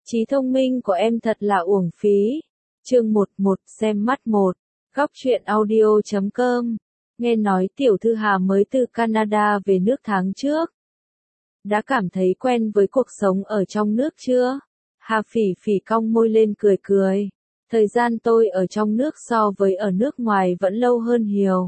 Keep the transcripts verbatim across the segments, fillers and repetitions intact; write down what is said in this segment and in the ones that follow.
Trí thông minh của em thật là uổng phí. Chương một một xem mắt một. Góc truyện audio chấm com. Nghe nói tiểu thư Hà mới từ Canada về nước tháng trước. Đã cảm thấy quen với cuộc sống ở trong nước chưa? Hà Phỉ Phỉ cong môi lên cười cười. Thời gian tôi ở trong nước so với ở nước ngoài vẫn lâu hơn nhiều.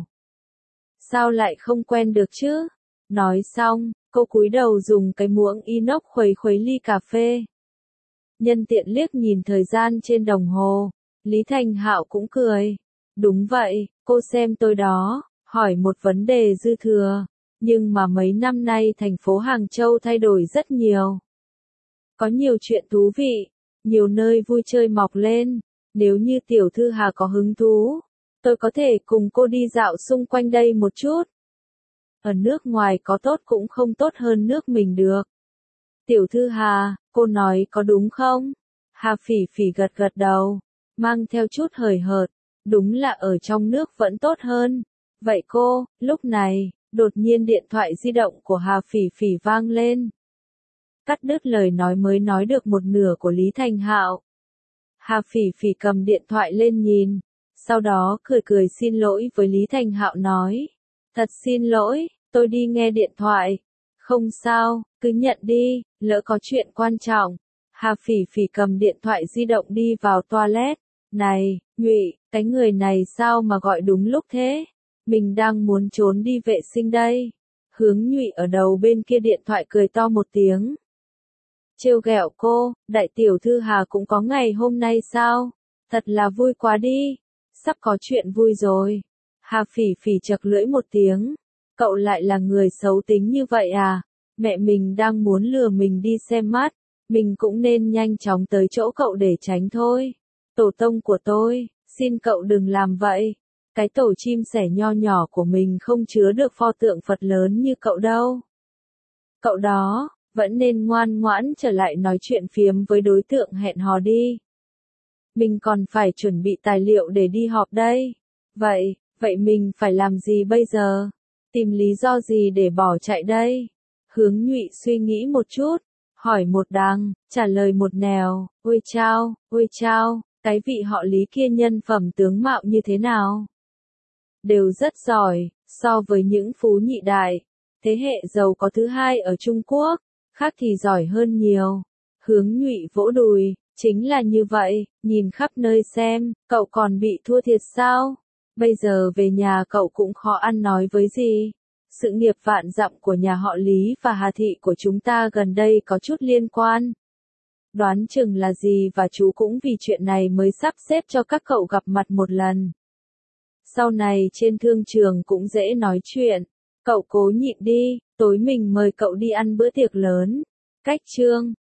Sao lại không quen được chứ? Nói xong, cô cúi đầu dùng cái muỗng inox khuấy khuấy ly cà phê. Nhân tiện liếc nhìn thời gian trên đồng hồ, Lý Thành Hạo cũng cười. Đúng vậy, cô xem tôi đó, hỏi một vấn đề dư thừa. Nhưng mà mấy năm nay thành phố Hàng Châu thay đổi rất nhiều. Có nhiều chuyện thú vị, nhiều nơi vui chơi mọc lên. Nếu như tiểu thư Hà có hứng thú, tôi có thể cùng cô đi dạo xung quanh đây một chút. Ở nước ngoài có tốt cũng không tốt hơn nước mình được. Tiểu thư Hà, cô nói có đúng không? Hà Phỉ Phỉ gật gật đầu, mang theo chút hời hợt. Đúng là ở trong nước vẫn tốt hơn. Vậy cô, lúc này, đột nhiên điện thoại di động của Hà Phỉ Phỉ vang lên. Cắt đứt lời nói mới nói được một nửa của Lý Thành Hạo. Hà Phỉ Phỉ cầm điện thoại lên nhìn, sau đó cười cười xin lỗi với Lý Thành Hạo nói. Thật xin lỗi, tôi đi nghe điện thoại. Không sao, cứ nhận đi, lỡ có chuyện quan trọng. Hà Phỉ Phỉ cầm điện thoại di động đi vào toilet. Này, Nhụy, cái người này sao mà gọi đúng lúc thế? Mình đang muốn trốn đi vệ sinh đây. Hướng Nhụy ở đầu bên kia điện thoại cười to một tiếng. Trêu ghẹo cô, đại tiểu thư Hà cũng có ngày hôm nay sao? Thật là vui quá đi. Sắp có chuyện vui rồi. Hà Phỉ Phỉ chật lưỡi một tiếng. Cậu lại là người xấu tính như vậy à? Mẹ mình đang muốn lừa mình đi xem mắt. Mình cũng nên nhanh chóng tới chỗ cậu để tránh thôi. Tổ tông của tôi, xin cậu đừng làm vậy. Cái tổ chim sẻ nho nhỏ của mình không chứa được pho tượng Phật lớn như cậu đâu. Cậu đó, vẫn nên ngoan ngoãn trở lại nói chuyện phiếm với đối tượng hẹn hò đi. Mình còn phải chuẩn bị tài liệu để đi họp đây. Vậy, vậy mình phải làm gì bây giờ? Tìm lý do gì để bỏ chạy đây? Hướng Nhụy suy nghĩ một chút, hỏi một đằng, trả lời một nẻo. Ôi chao, ôi chao, cái vị họ Lý kia nhân phẩm tướng mạo như thế nào? Đều rất giỏi, so với những phú nhị đại, thế hệ giàu có thứ hai ở Trung Quốc, khác thì giỏi hơn nhiều. Hướng Nhụy vỗ đùi, chính là như vậy, nhìn khắp nơi xem, cậu còn bị thua thiệt sao? Bây giờ về nhà cậu cũng khó ăn nói với gì. Sự nghiệp vạn dặm của nhà họ Lý và Hà Thị của chúng ta gần đây có chút liên quan. Đoán chừng là gì và chú cũng vì chuyện này mới sắp xếp cho các cậu gặp mặt một lần. Sau này trên thương trường cũng dễ nói chuyện. Cậu cố nhịn đi, tối mình mời cậu đi ăn bữa tiệc lớn. Cách chương.